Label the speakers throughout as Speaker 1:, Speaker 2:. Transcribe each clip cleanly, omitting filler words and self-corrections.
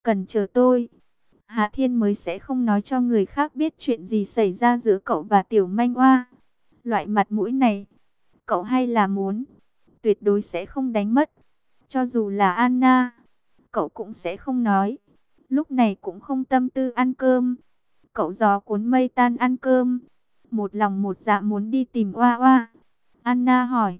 Speaker 1: cần chờ tôi. Hạ Thiên mới sẽ không nói cho người khác biết chuyện gì xảy ra giữa cậu và Tiểu Manh Oa. Loại mặt mũi này, cậu hay là muốn, tuyệt đối sẽ không đánh mất. Cho dù là Anna, cậu cũng sẽ không nói. Lúc này cũng không tâm tư ăn cơm. Cậu gió cuốn mây tan ăn cơm, một lòng một dạ muốn đi tìm Oa Oa. Anna hỏi,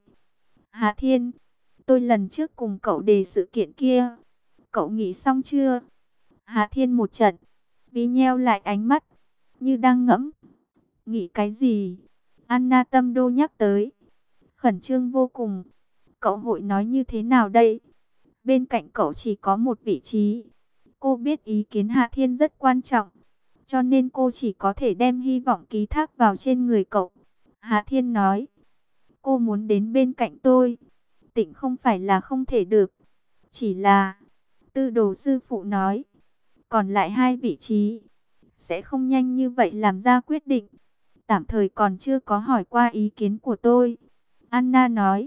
Speaker 1: Hạ Thiên, tôi lần trước cùng cậu đề sự kiện kia, cậu nghĩ xong chưa? Hạ Thiên một trận, bí nheo lại ánh mắt, như đang ngẫm. Nghĩ cái gì? Anna tâm đô nhắc tới. Khẩn trương vô cùng. Cậu hội nói như thế nào đây? Bên cạnh cậu chỉ có một vị trí. Cô biết ý kiến Hạ Thiên rất quan trọng, cho nên cô chỉ có thể đem hy vọng ký thác vào trên người cậu. Hạ Thiên nói, cô muốn đến bên cạnh tôi. Tịnh không phải là không thể được. Chỉ là, Tư Đồ sư phụ nói, còn lại hai vị trí, sẽ không nhanh như vậy làm ra quyết định. Tạm thời còn chưa có hỏi qua ý kiến của tôi. Anna nói,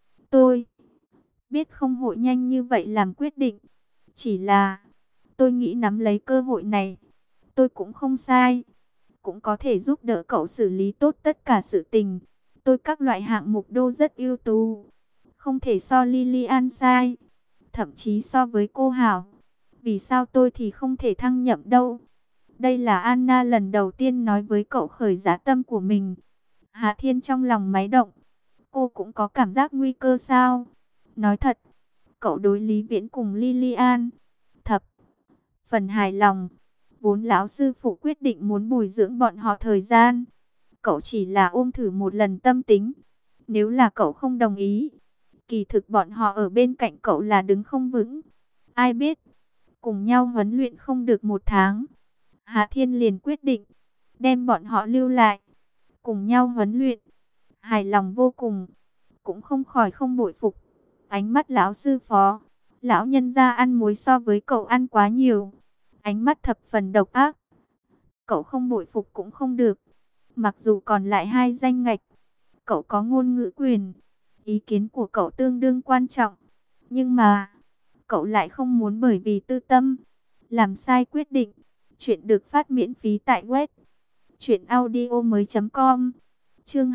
Speaker 1: tôi biết không hội nhanh như vậy làm quyết định. Chỉ là, tôi nghĩ nắm lấy cơ hội này, tôi cũng không sai. Cũng có thể giúp đỡ cậu xử lý tốt tất cả sự tình. Tôi các loại hạng mục đô rất ưu tú. Không thể so Lilian sai. Thậm chí so với cô hảo. Vì sao tôi thì không thể thăng nhậm đâu? Đây là Anna lần đầu tiên nói với cậu khởi giá tâm của mình. Hạ Thiên trong lòng máy động. Cô cũng có cảm giác nguy cơ sao? Nói thật, cậu đối Lý Viễn cùng Lilian thập phần hài lòng. Vốn lão sư phụ quyết định muốn bồi dưỡng bọn họ thời gian. Cậu chỉ là ôm thử một lần tâm tính. Nếu là cậu không đồng ý, kỳ thực bọn họ ở bên cạnh cậu là đứng không vững. Ai biết, cùng nhau huấn luyện không được một tháng, Hạ Thiên liền quyết định đem bọn họ lưu lại, cùng nhau huấn luyện. Hài lòng vô cùng, cũng không khỏi không bội phục. Ánh mắt lão sư phó, lão nhân gia ăn muối so với cậu ăn quá nhiều. Ánh mắt thập phần độc ác. Cậu không bội phục cũng không được. Mặc dù còn lại hai danh ngạch, cậu có ngôn ngữ quyền. Ý kiến của cậu tương đương quan trọng. Nhưng mà, cậu lại không muốn bởi vì tư tâm, làm sai quyết định. Chuyện được phát miễn phí tại web truyệnaudiomoi.com. Chương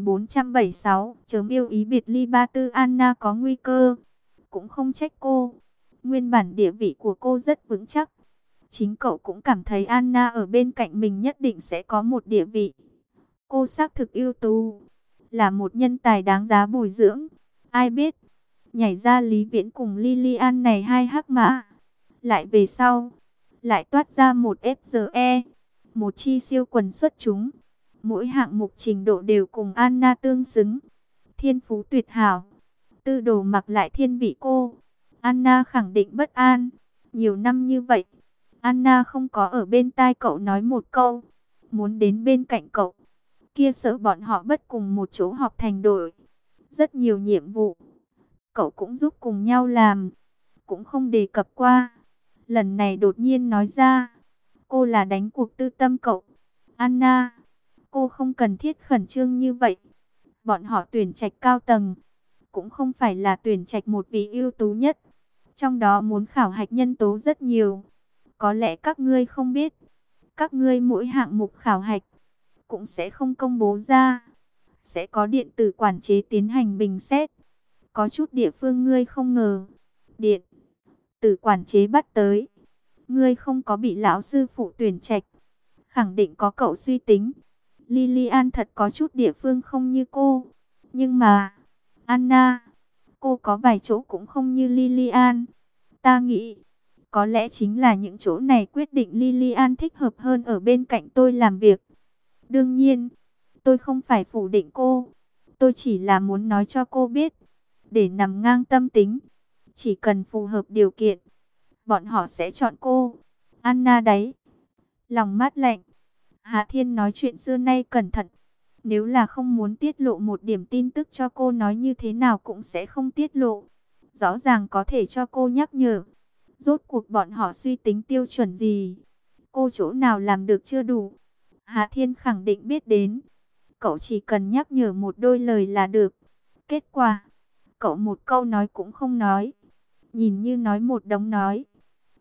Speaker 1: 2476, chớm yêu ý biệt ly ba tư. Anna có nguy cơ. Cũng không trách cô. Nguyên bản địa vị của cô rất vững chắc. Chính cậu cũng cảm thấy Anna ở bên cạnh mình nhất định sẽ có một địa vị. Cô xác thực ưu tú, là một nhân tài đáng giá bồi dưỡng. Ai biết, nhảy ra Lý Viễn cùng Lilian này hai hắc mã. Lại về sau, lại toát ra một FGE, một chi siêu quần xuất chúng. Mỗi hạng mục trình độ đều cùng Anna tương xứng. Thiên phú tuyệt hảo. Tư Đồ mặc lại thiên vị cô. Anna khẳng định bất an. Nhiều năm như vậy, Anna không có ở bên tai cậu nói một câu. Muốn đến bên cạnh cậu. Kia sợ bọn họ bất cùng một chỗ họp thành đội. Rất nhiều nhiệm vụ, cậu cũng giúp cùng nhau làm. Cũng không đề cập qua. Lần này đột nhiên nói ra. Cô là đánh cuộc tư tâm cậu. Anna, cô không cần thiết khẩn trương như vậy. Bọn họ tuyển trạch cao tầng, cũng không phải là tuyển trạch một vị ưu tú nhất. Trong đó muốn khảo hạch nhân tố rất nhiều. Có lẽ các ngươi không biết, các ngươi mỗi hạng mục khảo hạch cũng sẽ không công bố ra. Sẽ có điện tử quản chế tiến hành bình xét. Có chút địa phương ngươi không ngờ, điện tử quản chế bắt tới, ngươi không có bị lão sư phụ tuyển trạch, khẳng định có cậu suy tính. Lilian thật có chút địa phương không như cô. Nhưng mà, Anna, cô có vài chỗ cũng không như Lilian. Ta nghĩ, có lẽ chính là những chỗ này quyết định Lilian thích hợp hơn ở bên cạnh tôi làm việc. Đương nhiên, tôi không phải phủ định cô. Tôi chỉ là muốn nói cho cô biết, để nằm ngang tâm tính, chỉ cần phù hợp điều kiện, bọn họ sẽ chọn cô. Anna đấy, lòng mát lạnh. Hạ Thiên nói chuyện xưa nay cẩn thận. Nếu là không muốn tiết lộ một điểm tin tức cho cô, nói như thế nào cũng sẽ không tiết lộ. Rõ ràng có thể cho cô nhắc nhở. Rốt cuộc bọn họ suy tính tiêu chuẩn gì? Cô chỗ nào làm được chưa đủ? Hạ Thiên khẳng định biết đến. Cậu chỉ cần nhắc nhở một đôi lời là được. Kết quả, cậu một câu nói cũng không nói. Nhìn như nói một đống nói.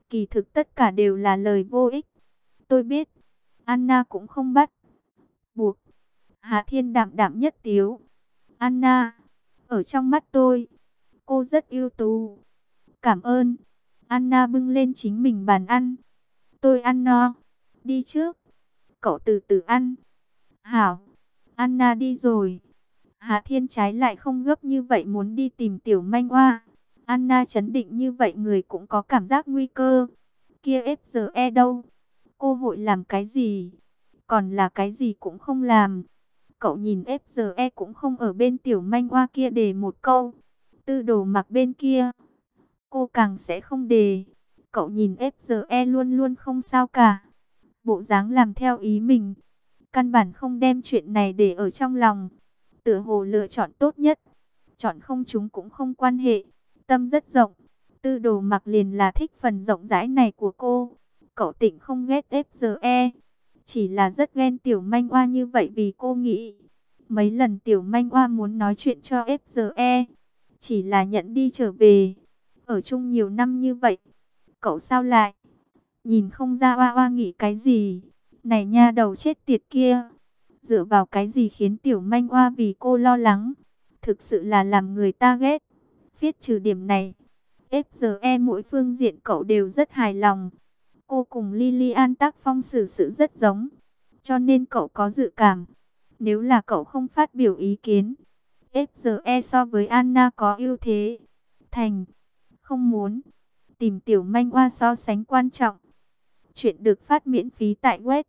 Speaker 1: Kỳ thực tất cả đều là lời vô ích. Tôi biết, Anna cũng không bắt buộc. Hà Thiên đạm đạm nhất tiếu. Anna, ở trong mắt tôi, cô rất ưu tú. Cảm ơn. Anna bưng lên chính mình bàn ăn. Tôi ăn no. Đi trước. Cậu từ từ ăn. Hảo. Anna đi rồi. Hà Thiên trái lại không gấp như vậy muốn đi tìm tiểu manh oa. Anna chấn định như vậy người cũng có cảm giác nguy cơ. Kia FGE đâu? Cô vội làm cái gì? Còn là cái gì cũng không làm. Cậu nhìn FGE cũng không ở bên tiểu manh oa kia đề một câu. Tư Đồ Mặc bên kia, cô càng sẽ không đề. Cậu nhìn FGE luôn luôn không sao cả. Bộ dáng làm theo ý mình. Căn bản không đem chuyện này để ở trong lòng. Tựa hồ lựa chọn tốt nhất. Chọn không chúng cũng không quan hệ. Tâm rất rộng. Tư Đồ Mặc liền là thích phần rộng rãi này của cô. Cậu Tịnh không ghét FGE. Chỉ là rất ghen tiểu manh oa như vậy vì cô nghĩ. Mấy lần tiểu manh oa muốn nói chuyện cho FGE. Chỉ là nhận đi trở về. Ở chung nhiều năm như vậy. Cậu sao lại? Nhìn không ra oa oa nghĩ cái gì. Này nha đầu chết tiệt kia. Dựa vào cái gì khiến tiểu manh oa vì cô lo lắng. Thực sự là làm người ta ghét. Viết trừ điểm này. FGE mỗi phương diện cậu đều rất hài lòng. Cô cùng Lilian tác phong xử sự rất giống. Cho nên cậu có dự cảm. Nếu là cậu không phát biểu ý kiến. FGE so với Anna có ưu thế. Thành. Không muốn. Tìm tiểu manh oa so sánh quan trọng. Chuyện được phát miễn phí tại web.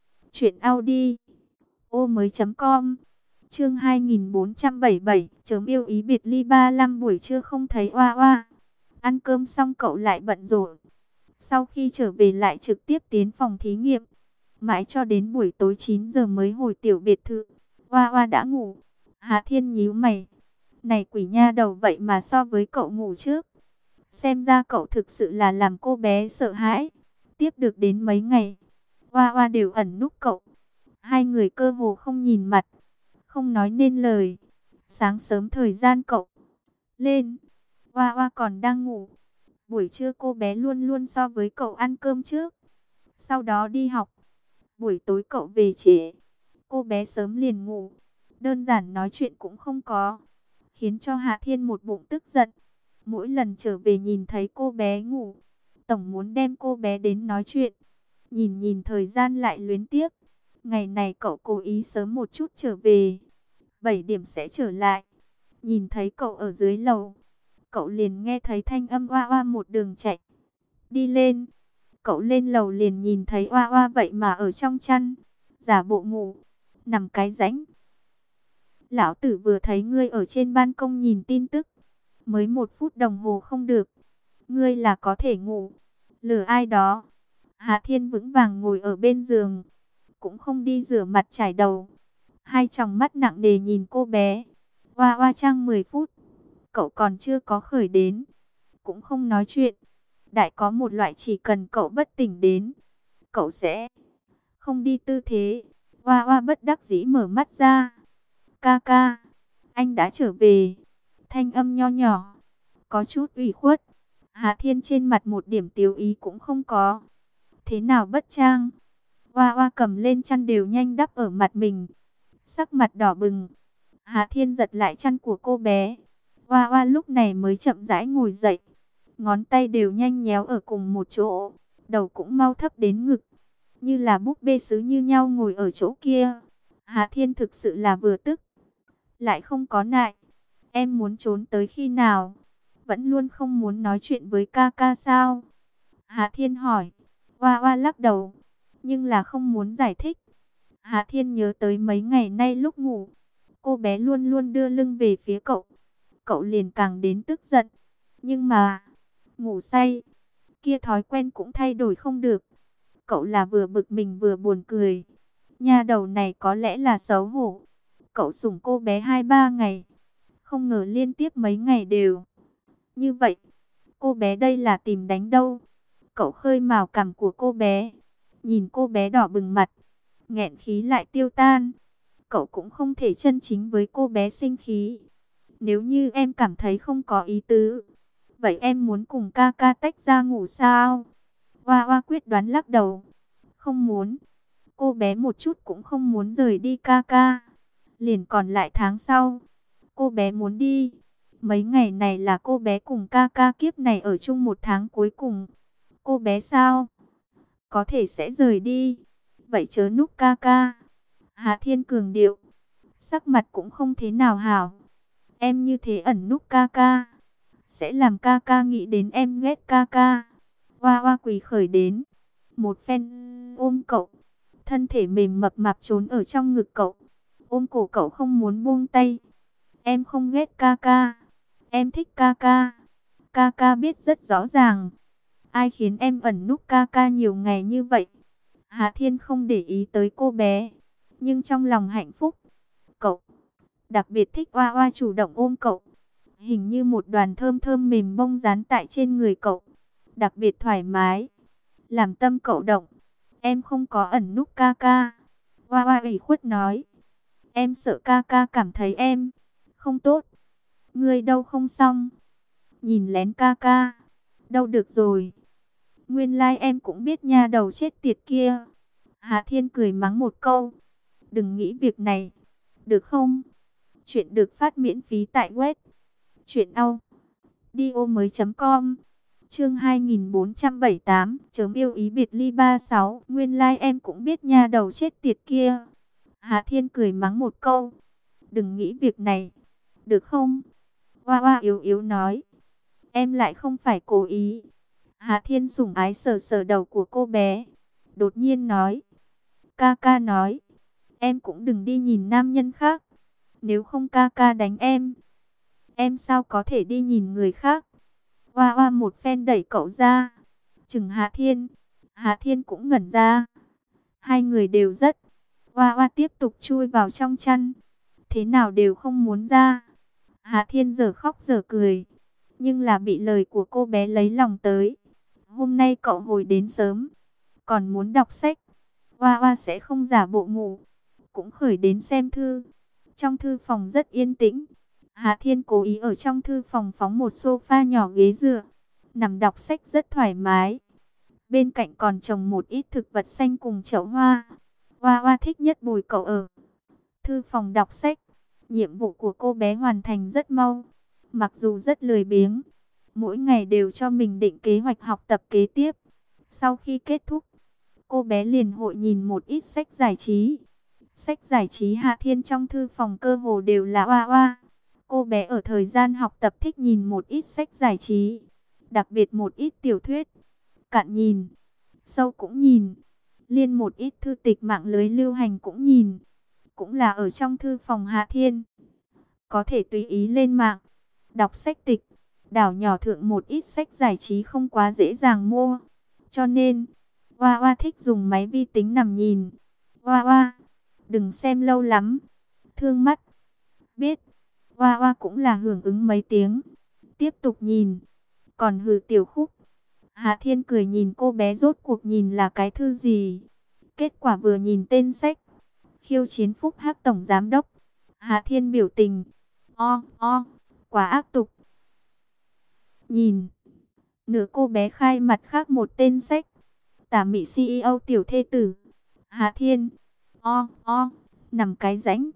Speaker 1: truyệnaudio.com. Chương 2477. Chớm yêu ý biệt ly 35 buổi trưa không thấy oa oa. Ăn cơm xong cậu lại bận rộn. Sau khi trở về lại trực tiếp tiến phòng thí nghiệm. Mãi cho đến buổi tối 9 giờ mới hồi tiểu biệt thự. Oa oa đã ngủ. Hạ Thiên nhíu mày. Này quỷ nha đầu vậy mà so với cậu ngủ trước. Xem ra cậu thực sự là làm cô bé sợ hãi. Tiếp được đến mấy ngày. Oa oa đều ẩn núp cậu. Hai người cơ hồ không nhìn mặt. Không nói nên lời. Sáng sớm thời gian cậu lên. Oa oa còn đang ngủ. Buổi trưa cô bé luôn luôn so với cậu ăn cơm trước. Sau đó đi học. Buổi tối cậu về trễ. Cô bé sớm liền ngủ. Đơn giản nói chuyện cũng không có. Khiến cho Hạ Thiên một bụng tức giận. Mỗi lần trở về nhìn thấy cô bé ngủ. Tổng muốn đem cô bé đến nói chuyện. Nhìn nhìn thời gian lại luyến tiếc. Ngày này cậu cố ý sớm một chút trở về. 7 điểm sẽ trở lại. Nhìn thấy cậu ở dưới lầu. Cậu liền nghe thấy thanh âm oa oa một đường chạy. Đi lên. Cậu lên lầu liền nhìn thấy oa oa vậy mà ở trong chăn. Giả bộ ngủ. Nằm cái rãnh. Lão tử vừa thấy ngươi ở trên ban công nhìn tin tức. Mới 1 phút đồng hồ không được. Ngươi là có thể ngủ. Lừa ai đó. Hạ Thiên vững vàng ngồi ở bên giường. Cũng không đi rửa mặt chải đầu. Hai tròng mắt nặng nề nhìn cô bé. Oa oa trang 10 phút. Cậu còn chưa có khởi đến. Cũng không nói chuyện. Đại có một loại chỉ cần cậu bất tỉnh đến. Cậu sẽ không đi tư thế. Oa oa bất đắc dĩ mở mắt ra. Ca ca. Anh đã trở về. Thanh âm nho nhỏ. Có chút ủy khuất. Hạ Thiên trên mặt một điểm tiêu ý cũng không có. Thế nào bất trang? Oa oa cầm lên chăn đều nhanh đắp ở mặt mình. Sắc mặt đỏ bừng. Hạ Thiên giật lại chăn của cô bé. Oa oa lúc này mới chậm rãi ngồi dậy. Ngón tay đều nhanh nhéo ở cùng một chỗ. Đầu cũng mau thấp đến ngực. Như là búp bê sứ như nhau ngồi ở chỗ kia. Hạ Thiên thực sự là vừa tức. Lại không có nại. Em muốn trốn tới khi nào? Vẫn luôn không muốn nói chuyện với ca ca sao? Hạ Thiên hỏi. Oa oa lắc đầu. Nhưng là không muốn giải thích. Hạ Thiên nhớ tới mấy ngày nay lúc ngủ. Cô bé luôn luôn đưa lưng về phía cậu. Cậu liền càng đến tức giận. Nhưng mà, ngủ say, kia thói quen cũng thay đổi không được. Cậu là vừa bực mình vừa buồn cười. Nha đầu này có lẽ là xấu hổ. Cậu sủng cô bé 2-3 ngày. Không ngờ liên tiếp mấy ngày đều như vậy. Cô bé đây là tìm đánh đâu. Cậu khơi mào cằm của cô bé. Nhìn cô bé đỏ bừng mặt. Nghẹn khí lại tiêu tan. Cậu cũng không thể chân chính với cô bé sinh khí. Nếu như em cảm thấy không có ý tứ, vậy em muốn cùng ca ca tách ra ngủ sao? Hoa Hoa quyết đoán lắc đầu. Không muốn. Cô bé một chút cũng không muốn rời đi ca ca. Liền còn lại tháng sau, cô bé muốn đi. Mấy ngày này là cô bé cùng ca ca kiếp này ở chung một tháng cuối cùng. Cô bé sao? Có thể sẽ rời đi. Vậy chớ núp ca ca. Hạ Thiên cường điệu. Sắc mặt cũng không thế nào hảo. Em như thế ẩn núp ca ca, sẽ làm ca ca nghĩ đến em ghét ca ca. Hoa Hoa quỳ khởi đến. Một phen ôm cậu. Thân thể mềm mập mạp trốn ở trong ngực cậu. Ôm cổ cậu không muốn buông tay. Em không ghét ca ca. Em thích ca ca. Ca ca biết rất rõ ràng. Ai khiến em ẩn núp ca ca nhiều ngày như vậy? Hạ Thiên không để ý tới cô bé. Nhưng trong lòng hạnh phúc. Cậu đặc biệt thích Hoa Hoa chủ động ôm cậu. Hình như một đoàn thơm thơm mềm bông dán tại trên người cậu. Đặc biệt thoải mái. Làm tâm cậu động. Em không có ẩn núp ca ca. Hoa Hoa ủy khuất nói. Em sợ ca ca cảm thấy em không tốt. Ngươi đâu không xong. Nhìn lén ca ca. Đâu được rồi. Nguyên lai em cũng biết nha đầu chết tiệt kia. Hạ Thiên cười mắng một câu. Đừng nghĩ việc này. Được không? Chuyện được phát miễn phí tại web truyệnaudio mới.com. Chương 2478, chớm yêu ý biệt ly 36, nguyên lai em cũng biết nha đầu chết tiệt kia. Hạ Thiên cười mắng một câu. Đừng nghĩ việc này. Được không? Hoa Hoa yếu yếu nói. Em lại không phải cố ý. Hạ Thiên sủng ái sờ sờ đầu của cô bé. Đột nhiên nói. Ca ca nói. Em cũng đừng đi nhìn nam nhân khác. Nếu không ca ca đánh em sao có thể đi nhìn người khác? Hoa Hoa một phen đẩy cậu ra. Chừng Hạ Thiên. Hạ Thiên cũng ngẩn ra. Hai người đều rất. Hoa Hoa tiếp tục chui vào trong chăn. Thế nào đều không muốn ra. Hạ Thiên giờ khóc giờ cười. Nhưng là bị lời của cô bé lấy lòng tới. Hôm nay cậu hồi đến sớm. Còn muốn đọc sách. Hoa Hoa sẽ không giả bộ ngủ. Cũng khởi đến xem thư. Trong thư phòng rất yên tĩnh. Hạ Thiên cố ý ở trong thư phòng phóng một sofa nhỏ ghế dựa. Nằm đọc sách rất thoải mái. Bên cạnh còn trồng một ít thực vật xanh cùng chậu hoa. Hoa Hoa thích nhất bồi cậu ở thư phòng đọc sách. Nhiệm vụ của cô bé hoàn thành rất mau. Mặc dù rất lười biếng. Mỗi ngày đều cho mình định kế hoạch học tập kế tiếp. Sau khi kết thúc, cô bé liền hội nhìn một ít sách giải trí. Sách giải trí Hạ Thiên trong thư phòng cơ hồ đều là Hoa Hoa. Cô bé ở thời gian học tập thích nhìn một ít sách giải trí. Đặc biệt một ít tiểu thuyết. Cạn nhìn, sâu cũng nhìn. Liên một ít thư tịch mạng lưới lưu hành cũng nhìn. Cũng là ở trong thư phòng Hạ Thiên. Có thể tùy ý lên mạng. Đọc sách tịch. Đảo nhỏ thượng một ít sách giải trí không quá dễ dàng mua. Cho nên, Hoa Hoa thích dùng máy vi tính nằm nhìn. Hoa Hoa, đừng xem lâu lắm. Thương mắt. Biết. Hoa Hoa cũng là hưởng ứng mấy tiếng. Tiếp tục nhìn. Còn hừ tiểu khúc. Hạ Thiên cười nhìn cô bé rốt cuộc nhìn là cái thư gì. Kết quả vừa nhìn tên sách. Khiêu chiến Phúc Hắc Tổng Giám Đốc. Hạ Thiên biểu tình. Quá ác tục. Nhìn. Nửa cô bé khai mặt khác một tên sách. Tả Mị CEO tiểu thê tử. Hạ Thiên. Nằm cái rãnh.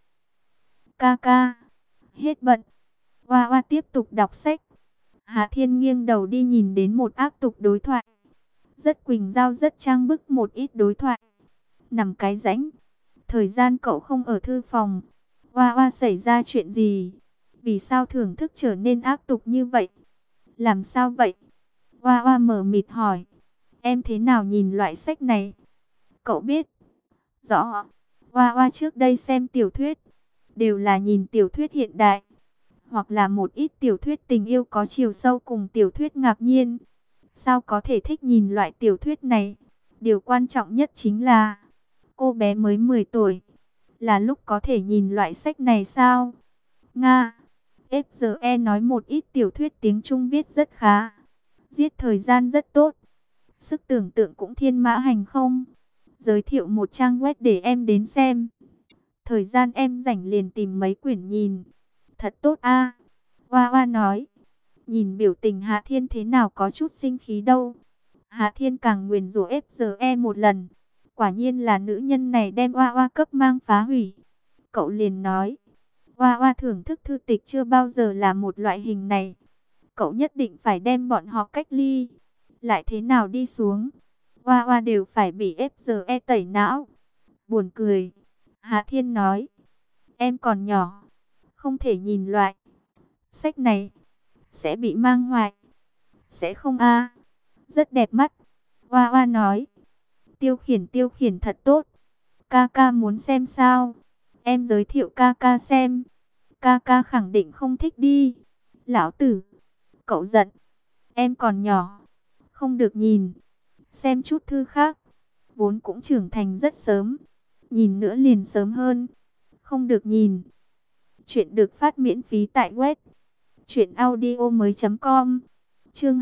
Speaker 1: Ca ca. Hết bận. Hoa Hoa tiếp tục đọc sách. Hạ Thiên nghiêng đầu đi nhìn đến một ác tục đối thoại. Rất quỳnh giao rất trang bức một ít đối thoại. Nằm cái rãnh. Thời gian cậu không ở thư phòng. Hoa Hoa xảy ra chuyện gì? Vì sao thưởng thức trở nên ác tục như vậy? Làm sao vậy? Hoa Hoa mở mịt hỏi. Em thế nào nhìn loại sách này? Cậu biết rõ. Hoa Hoa trước đây xem tiểu thuyết. Đều là nhìn tiểu thuyết hiện đại. Hoặc là một ít tiểu thuyết tình yêu có chiều sâu cùng tiểu thuyết ngạc nhiên. Sao có thể thích nhìn loại tiểu thuyết này? Điều quan trọng nhất chính là cô bé mới 10 tuổi. Là lúc có thể nhìn loại sách này sao? Nga. FGE nói một ít tiểu thuyết tiếng Trung viết rất khá. Giết thời gian rất tốt. Sức tưởng tượng cũng thiên mã hành không. Giới thiệu một trang web để em đến xem. Thời gian em rảnh liền tìm mấy quyển nhìn. Thật tốt a. Hoa Hoa nói. Nhìn biểu tình Hạ Thiên thế nào có chút sinh khí đâu. Hà Thiên càng nguyền rủa FGE một lần. Quả nhiên là nữ nhân này đem Oa Oa cấp mang phá hủy. Cậu liền nói, Oa Oa thưởng thức thư tịch chưa bao giờ là một loại hình này. Cậu nhất định phải đem bọn họ cách ly. Lại thế nào đi xuống, Oa Oa đều phải bị FGE tẩy não. Buồn cười. Hà Thiên nói, em còn nhỏ, không thể nhìn loại sách này, sẽ bị mang hoài. Sẽ không a, rất đẹp mắt. Oa Oa nói, tiêu khiển thật tốt. Ca ca muốn xem sao? Em giới thiệu ca ca xem. Ca ca khẳng định không thích đi. Lão tử, cậu giận. Em còn nhỏ, không được nhìn. Xem chút thư khác. Vốn cũng trưởng thành rất sớm. Nhìn nữa liền sớm hơn. Không được nhìn. Chuyện được phát miễn phí tại web truyệnaudiomoi.com. Chương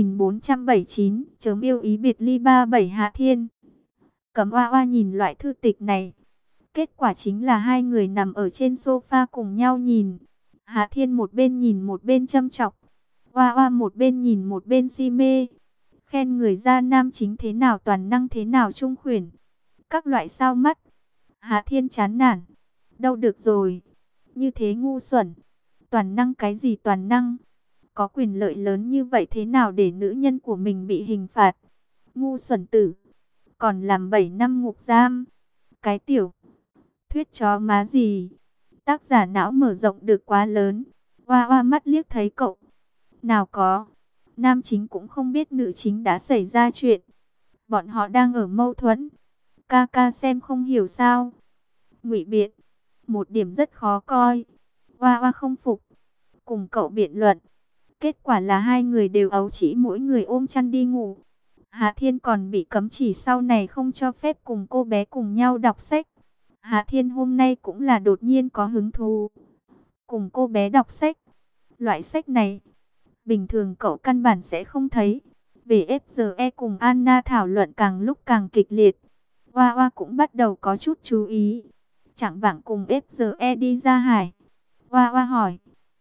Speaker 1: 2479, chớm yêu ý biệt ly 37 Hạ Thiên. Cẩm Oa Oa nhìn loại thư tịch này. Kết quả chính là hai người nằm ở trên sofa cùng nhau nhìn. Hạ Thiên một bên nhìn một bên châm chọc. Oa Oa một bên nhìn một bên si mê. Khen người da nam chính thế nào toàn năng thế nào trung khuyển. Các loại sao mắt. Hạ Thiên chán nản. Đâu được rồi. Như thế ngu xuẩn. Toàn năng cái gì toàn năng. Có quyền lợi lớn như vậy thế nào để nữ nhân của mình bị hình phạt. Ngu xuẩn tử. Còn làm 7 năm ngục giam. Cái tiểu thuyết chó má gì. Tác giả não mở rộng được quá lớn. Oa Oa mắt liếc thấy cậu. Nào có. Nam chính cũng không biết nữ chính đã xảy ra chuyện. Bọn họ đang ở mâu thuẫn. Ca ca xem không hiểu sao. Ngụy biện. Một điểm rất khó coi. Oa Oa không phục. Cùng cậu biện luận. Kết quả là hai người đều ấu trĩ mỗi người ôm chăn đi ngủ. Hạ Thiên còn bị cấm chỉ sau này không cho phép cùng cô bé cùng nhau đọc sách. Hạ Thiên hôm nay cũng là đột nhiên có hứng thú. Cùng cô bé đọc sách. Loại sách này, bình thường cậu căn bản sẽ không thấy. Về FGE cùng Anna thảo luận càng lúc càng kịch liệt. Oa Oa cũng bắt đầu có chút chú ý. Chẳng vạng cùng FGE đi ra hải. Oa Oa hỏi,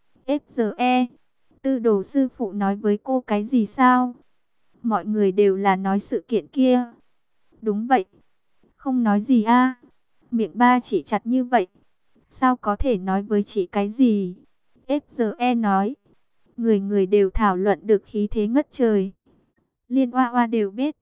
Speaker 1: FGE, tư đồ sư phụ nói với cô cái gì sao? Mọi người đều là nói sự kiện kia. Đúng vậy. Không nói gì a. Miệng ba chỉ chặt như vậy. Sao có thể nói với chị cái gì? FGE nói. Người người đều thảo luận được khí thế ngất trời. Liên Oa Oa đều biết.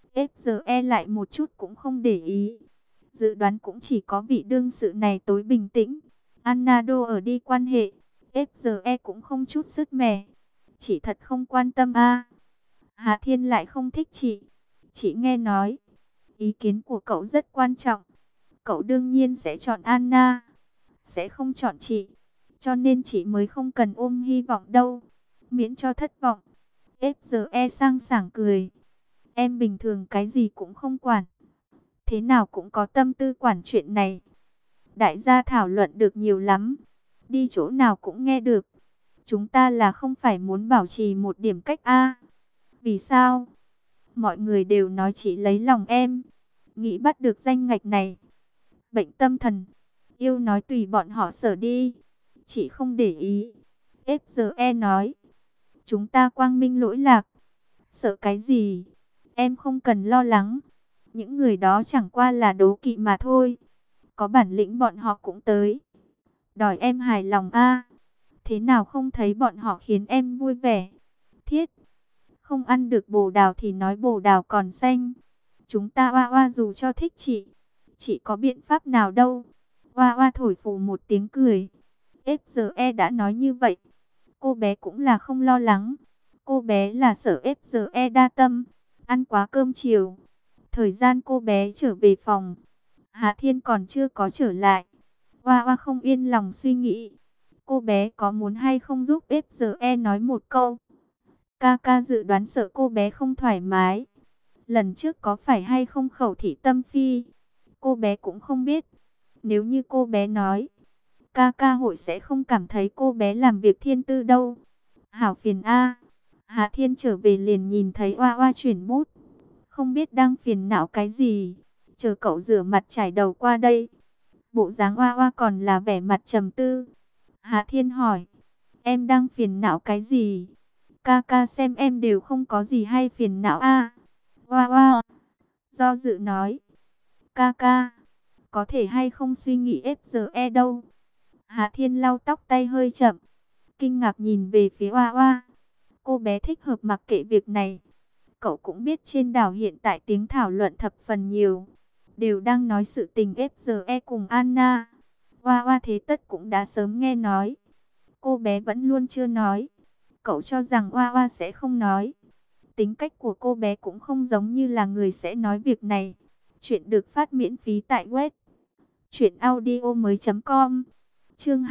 Speaker 1: FGE lại một chút cũng không để ý. Dự đoán cũng chỉ có vị đương sự này tối bình tĩnh. Anna Đô ở đi quan hệ. FGE cũng không chút sứt mẻ. Chị thật không quan tâm a. Hạ Thiên lại không thích chị. Chị nghe nói, ý kiến của cậu rất quan trọng. Cậu đương nhiên sẽ chọn Anna, sẽ không chọn chị. Cho nên chị mới không cần ôm hy vọng đâu. Miễn cho thất vọng. FGE sang sảng cười. Em bình thường cái gì cũng không quản. Thế nào cũng có tâm tư quản chuyện này. Đại gia thảo luận được nhiều lắm. Đi chỗ nào cũng nghe được. Chúng ta là không phải muốn bảo trì một điểm cách A. Vì sao? Mọi người đều nói chị lấy lòng em. Nghĩ bắt được danh ngạch này. Bệnh tâm thần. Yêu nói tùy bọn họ sở đi. Chị không để ý. FGE nói. Chúng ta quang minh lỗi lạc. Sợ cái gì? Em không cần lo lắng. Những người đó chẳng qua là đố kỵ mà thôi. Có bản lĩnh bọn họ cũng tới. Đòi em hài lòng a. Thế nào không thấy bọn họ khiến em vui vẻ? Thiết. Không ăn được bồ đào thì nói bồ đào còn xanh. Chúng ta Oa Oa dù cho thích chị có biện pháp nào đâu. Oa Oa thổi phù một tiếng cười. FGE đã nói như vậy. Cô bé cũng là không lo lắng. Cô bé là sợ FGE đa tâm. Ăn quá cơm chiều. Thời gian cô bé trở về phòng, Hạ Thiên còn chưa có trở lại. Oa Oa không yên lòng suy nghĩ. Cô bé có muốn hay không giúp FGE nói một câu. Ca ca dự đoán sợ cô bé không thoải mái. Lần trước có phải hay không khẩu thị tâm phi, cô bé cũng không biết. Nếu như cô bé nói, ca ca hội sẽ không cảm thấy cô bé làm việc thiên tư đâu. Hảo phiền a. Hạ Thiên trở về liền nhìn thấy Oa Oa chuyển bút. Không biết đang phiền não cái gì. Chờ cậu rửa mặt chải đầu qua đây. Bộ dáng Oa Oa còn là vẻ mặt trầm tư. Hạ Thiên hỏi, em đang phiền não cái gì? Ca ca xem em đều không có gì hay phiền não a. Hoa hoa, do dự nói, ca ca, có thể hay không suy nghĩ FGE đâu. Hạ Thiên lau tóc tay hơi chậm, kinh ngạc nhìn về phía Hoa Hoa. Cô bé thích hợp mặc kệ việc này. Cậu cũng biết trên đảo hiện tại tiếng thảo luận thập phần nhiều, đều đang nói sự tình FGE cùng Anna. Hoa Hoa thế tất cũng đã sớm nghe nói. Cô bé vẫn luôn chưa nói. Cậu cho rằng Hoa Hoa sẽ không nói. Tính cách của cô bé cũng không giống như là người sẽ nói việc này. Chuyện được phát miễn phí tại web truyệnaudiomoi.com. Chương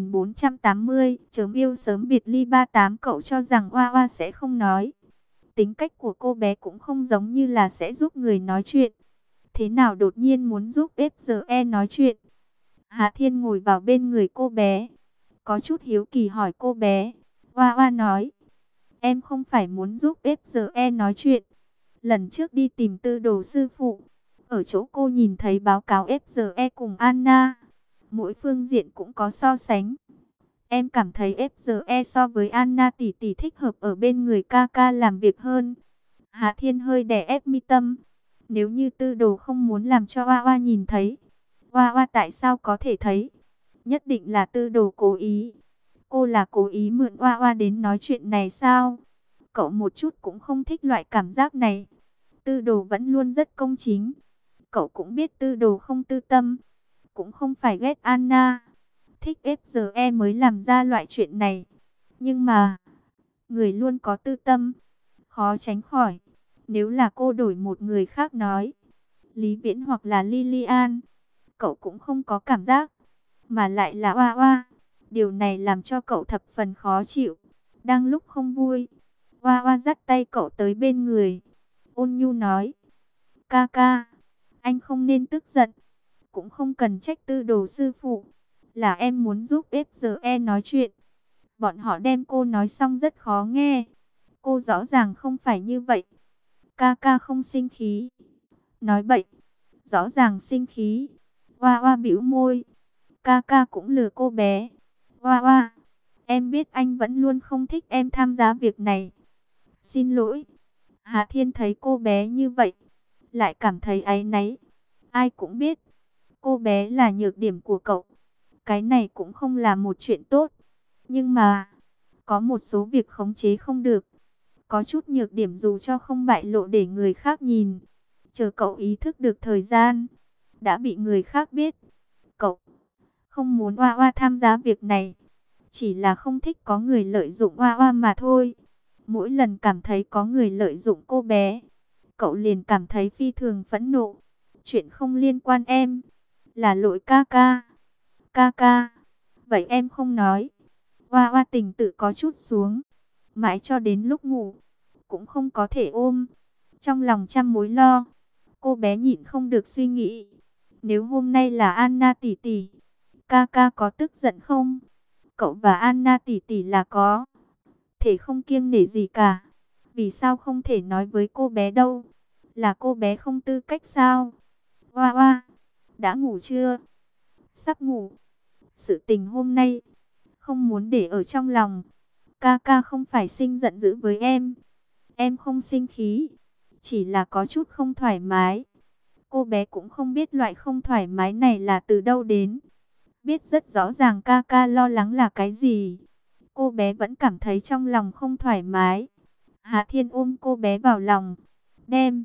Speaker 1: 2480, chớm yêu sớm biệt ly 38. Cậu cho rằng Hoa Hoa sẽ không nói. Tính cách của cô bé cũng không giống như là sẽ giúp người nói chuyện. Thế nào đột nhiên muốn giúp FGE nói chuyện? Hạ Thiên ngồi vào bên người cô bé, có chút hiếu kỳ hỏi cô bé. Hoa Hoa nói, em không phải muốn giúp FGE nói chuyện. Lần trước đi tìm Tư Đồ sư phụ, ở chỗ cô nhìn thấy báo cáo FGE cùng Anna. Mỗi phương diện cũng có so sánh. Em cảm thấy FGE so với Anna tỷ tỷ thích hợp ở bên người ca ca làm việc hơn. Hạ Thiên hơi đè ép mi tâm. Nếu như Tư Đồ không muốn làm cho Hoa Hoa nhìn thấy, Hoa Hoa tại sao có thể thấy? Nhất định là Tư Đồ cố ý. Cô là cố ý mượn Hoa Hoa đến nói chuyện này sao? Cậu một chút cũng không thích loại cảm giác này. Tư Đồ vẫn luôn rất công chính. Cậu cũng biết Tư Đồ không tư tâm, cũng không phải ghét Anna, thích FGE mới làm ra loại chuyện này. Nhưng mà, người luôn có tư tâm, khó tránh khỏi. Nếu là cô đổi một người khác nói, Lý Viễn hoặc là Lilian, cậu cũng không có cảm giác, mà lại là Hoa Hoa. Điều này làm cho cậu thập phần khó chịu. Đang lúc không vui, Hoa Hoa dắt tay cậu tới bên người, ôn nhu nói, ca ca, anh không nên tức giận, cũng không cần trách Tư Đồ sư phụ, là em muốn giúp FGE nói chuyện. Bọn họ đem cô nói xong rất khó nghe. Cô rõ ràng không phải như vậy. Ca ca không sinh khí. Nói bậy, rõ ràng sinh khí. Hoa Hoa bĩu môi. Ca ca cũng lừa cô bé. Hoa Hoa, em biết anh vẫn luôn không thích em tham gia việc này. Xin lỗi. Hạ Thiên thấy cô bé như vậy, lại cảm thấy áy náy. Ai cũng biết, cô bé là nhược điểm của cậu. Cái này cũng không là một chuyện tốt. Nhưng mà, có một số việc khống chế không được. Có chút nhược điểm dù cho không bại lộ để người khác nhìn, chờ cậu ý thức được thời gian, đã bị người khác biết. Cậu không muốn Hoa Hoa tham gia việc này, chỉ là không thích có người lợi dụng Hoa Hoa mà thôi. Mỗi lần cảm thấy có người lợi dụng cô bé, cậu liền cảm thấy phi thường phẫn nộ. Chuyện không liên quan em, là lỗi ca ca. Ca ca, vậy em không nói. Hoa Hoa tình tự có chút xuống, mãi cho đến lúc ngủ, cũng không có thể ôm. Trong lòng trăm mối lo, cô bé nhịn không được suy nghĩ. Nếu hôm nay là Anna tỷ tỷ, ca ca có tức giận không? Cậu và Anna tỷ tỷ là có thể không kiêng nể gì cả. Vì sao không thể nói với cô bé đâu? Là cô bé không tư cách sao? Hoa Hoa, đã ngủ chưa? Sắp ngủ. Sự tình hôm nay, không muốn để ở trong lòng. Ca ca không phải sinh giận dữ với em. Em không sinh khí, chỉ là có chút không thoải mái. Cô bé cũng không biết loại không thoải mái này là từ đâu đến. Biết rất rõ ràng ca ca lo lắng là cái gì. Cô bé vẫn cảm thấy trong lòng không thoải mái. Hạ Thiên ôm cô bé vào lòng, đem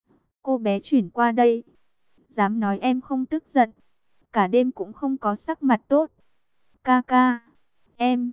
Speaker 1: cô bé chuyển qua đây. Dám nói em không tức giận, cả đêm cũng không có sắc mặt tốt. Ca ca, em,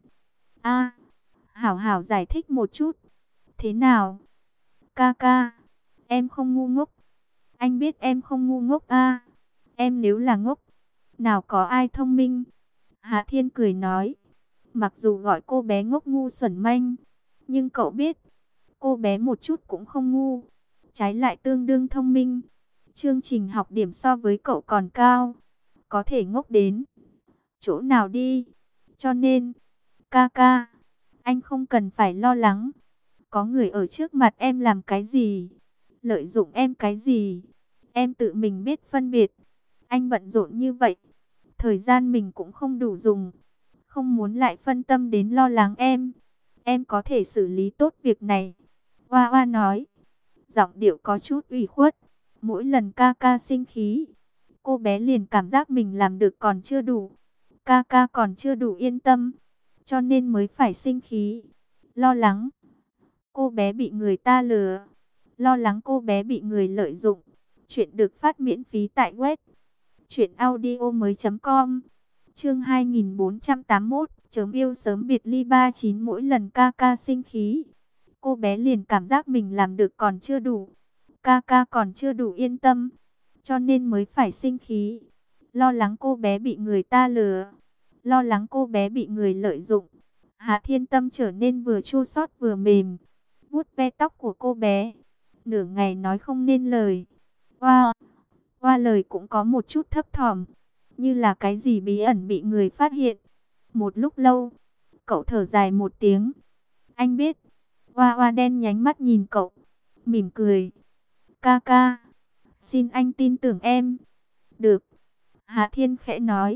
Speaker 1: hảo hảo giải thích một chút. Thế nào? Ca ca, em không ngu ngốc. Anh biết em không ngu ngốc Em nếu là ngốc, nào có ai thông minh. Hạ Thiên cười nói, mặc dù gọi cô bé ngốc ngu xuẩn manh, nhưng cậu biết, cô bé một chút cũng không ngu, trái lại tương đương thông minh. Chương trình học điểm so với cậu còn cao, có thể ngốc đến chỗ nào đi. Cho nên, ca ca, anh không cần phải lo lắng. Có người ở trước mặt em làm cái gì, lợi dụng em cái gì, em tự mình biết phân biệt. Anh bận rộn như vậy, thời gian mình cũng không đủ dùng, không muốn lại phân tâm đến lo lắng em. Em có thể xử lý tốt việc này. Hoa Hoa nói. giọng điệu có chút ủy khuất. Mỗi lần ca ca sinh khí, cô bé liền cảm giác mình làm được còn chưa đủ. Ca ca còn chưa đủ yên tâm, cho nên mới phải sinh khí. Lo lắng cô bé bị người ta lừa, lo lắng cô bé bị người lợi dụng. Chuyện được phát miễn phí tại web truyệnaudiomoi.com. Chương 2481, chớm yêu sớm biệt ly 39. Mỗi lần ca ca sinh khí, cô bé liền cảm giác mình làm được còn chưa đủ. Ca ca còn chưa đủ yên tâm, cho nên mới phải sinh khí. Lo lắng cô bé bị người ta lừa, lo lắng cô bé bị người lợi dụng. Hạ Thiên Tâm trở nên vừa chua xót vừa mềm, vuốt ve tóc của cô bé. Nửa ngày nói không nên lời. Oa, oa lời cũng có một chút thấp thỏm, như là cái gì bí ẩn bị người phát hiện. Một lúc lâu, cậu thở dài một tiếng. Anh biết. Oa oa đen nhánh mắt nhìn cậu, mỉm cười. Ca ca, xin anh tin tưởng em. Được. Hạ Thiên khẽ nói.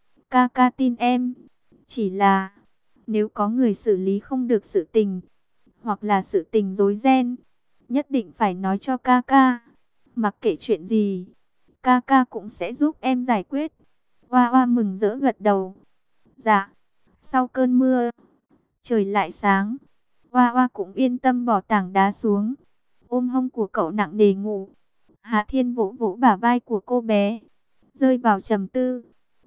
Speaker 1: Ca ca tin em. Chỉ là, nếu có người xử lý không được sự tình, hoặc là sự tình rối ren, nhất định phải nói cho ca ca. Mặc kệ chuyện gì, ca ca cũng sẽ giúp em giải quyết. Oa oa mừng rỡ gật đầu. Dạ. Sau cơn mưa, trời lại sáng. Oa oa cũng yên tâm bỏ tảng đá xuống, ôm hông của cậu nặng nề ngủ. Hạ Thiên vỗ vỗ bả vai của cô bé, rơi vào trầm tư.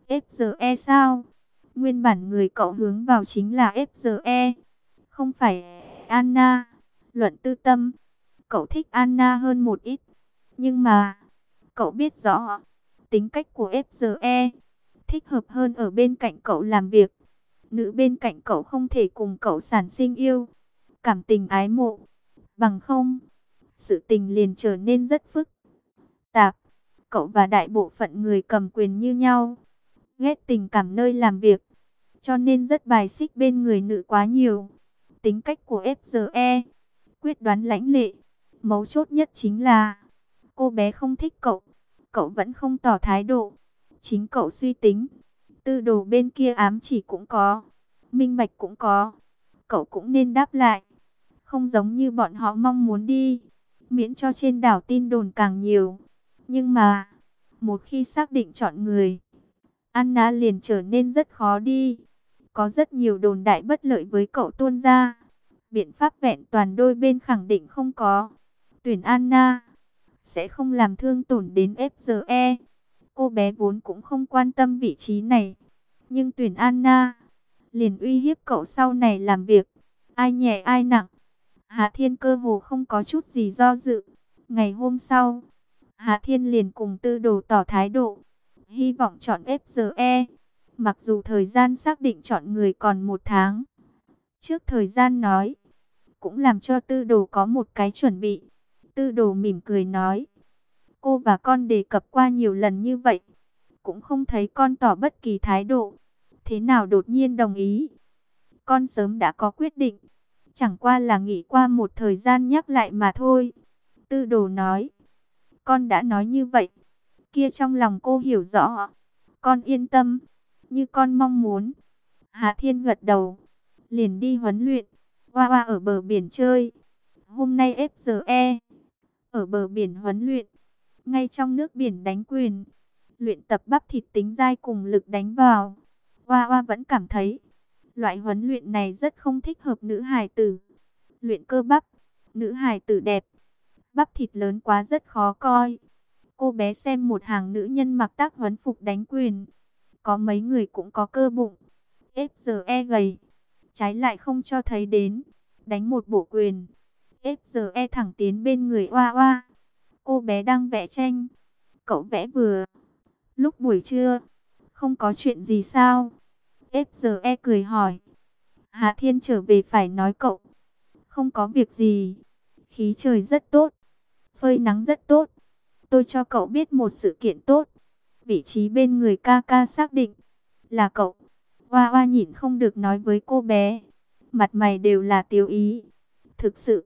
Speaker 1: FGE sao? Nguyên bản người cậu hướng vào chính là FGE, không phải Anna. Luận tư tâm, cậu thích Anna hơn một ít. Nhưng mà, cậu biết rõ, tính cách của FGE thích hợp hơn ở bên cạnh cậu làm việc. Nữ bên cạnh cậu không thể cùng cậu sản sinh yêu, cảm tình ái mộ. Bằng không, sự tình liền trở nên rất phức tạp. Cậu và đại bộ phận người cầm quyền như nhau, ghét tình cảm nơi làm việc, cho nên rất bài xích bên người nữ quá nhiều. Tính cách của FGE, quyết đoán lãnh lệ. Mấu chốt nhất chính là, cô bé không thích cậu, cậu vẫn không tỏ thái độ. Chính cậu suy tính, tư đồ bên kia ám chỉ cũng có, minh bạch cũng có, cậu cũng nên đáp lại. Không giống như bọn họ mong muốn đi, miễn cho trên đảo tin đồn càng nhiều. Nhưng mà, một khi xác định chọn người, Anna liền trở nên rất khó đi. Có rất nhiều đồn đại bất lợi với cậu tuôn ra. Biện pháp vẹn toàn đôi bên khẳng định không có. Tuyển Anna sẽ không làm thương tổn đến FGE. Cô bé vốn cũng không quan tâm vị trí này. Nhưng tuyển Anna liền uy hiếp cậu sau này làm việc. Ai nhẹ ai nặng. Hạ Thiên cơ hồ không có chút gì do dự. Ngày hôm sau, Hạ Thiên liền cùng tư đồ tỏ thái độ, hy vọng chọn FGE. Mặc dù thời gian xác định chọn người còn 1 tháng. Trước thời gian nói, cũng làm cho tư đồ có một cái chuẩn bị. Tư đồ mỉm cười nói, cô và con đề cập qua nhiều lần như vậy, cũng không thấy con tỏ bất kỳ thái độ. Thế nào đột nhiên đồng ý? Con sớm đã có quyết định, chẳng qua là nghĩ qua một thời gian nhắc lại mà thôi. Tư đồ nói, con đã nói như vậy, kia trong lòng cô hiểu rõ. Con yên tâm, như con mong muốn. Hạ Thiên gật đầu, liền đi huấn luyện. Hoa hoa ở bờ biển chơi. Hôm nay FGE ở bờ biển huấn luyện, ngay trong nước biển đánh quyền, luyện tập bắp thịt tính dai cùng lực đánh vào. Hoa hoa vẫn cảm thấy loại huấn luyện này rất không thích hợp nữ hài tử. Luyện cơ bắp, nữ hài tử đẹp, bắp thịt lớn quá rất khó coi. Cô bé xem một hàng nữ nhân mặc tác huấn phục đánh quyền, có mấy người cũng có cơ bụng. FGE gầy, trái lại không cho thấy đến, đánh một bộ quyền. FGE thẳng tiến bên người Hoa Hoa. Cô bé đang vẽ tranh, cậu vẽ vừa. Lúc buổi trưa, không có chuyện gì sao? FGE cười hỏi. Hạ Thiên trở về phải nói cậu, không có việc gì. Khí trời rất tốt, phơi nắng rất tốt. Tôi cho cậu biết một sự kiện tốt. Vị trí bên người ca ca xác định là cậu. Hoa Hoa nhịn không được nói với cô bé, mặt mày đều là tiêu ý. Thực sự,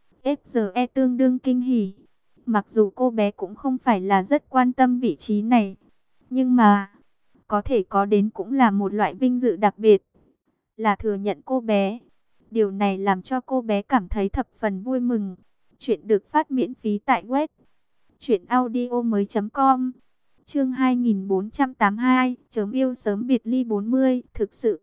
Speaker 1: FGE tương đương kinh hỉ. Mặc dù cô bé cũng không phải là rất quan tâm vị trí này, nhưng mà có thể có đến cũng là một loại vinh dự đặc biệt, là thừa nhận cô bé. Điều này làm cho cô bé cảm thấy thập phần vui mừng. Chuyện được phát miễn phí tại web truyệnaudiomoi.com. Chương 2482, chớm yêu sớm biệt ly 40, thực sự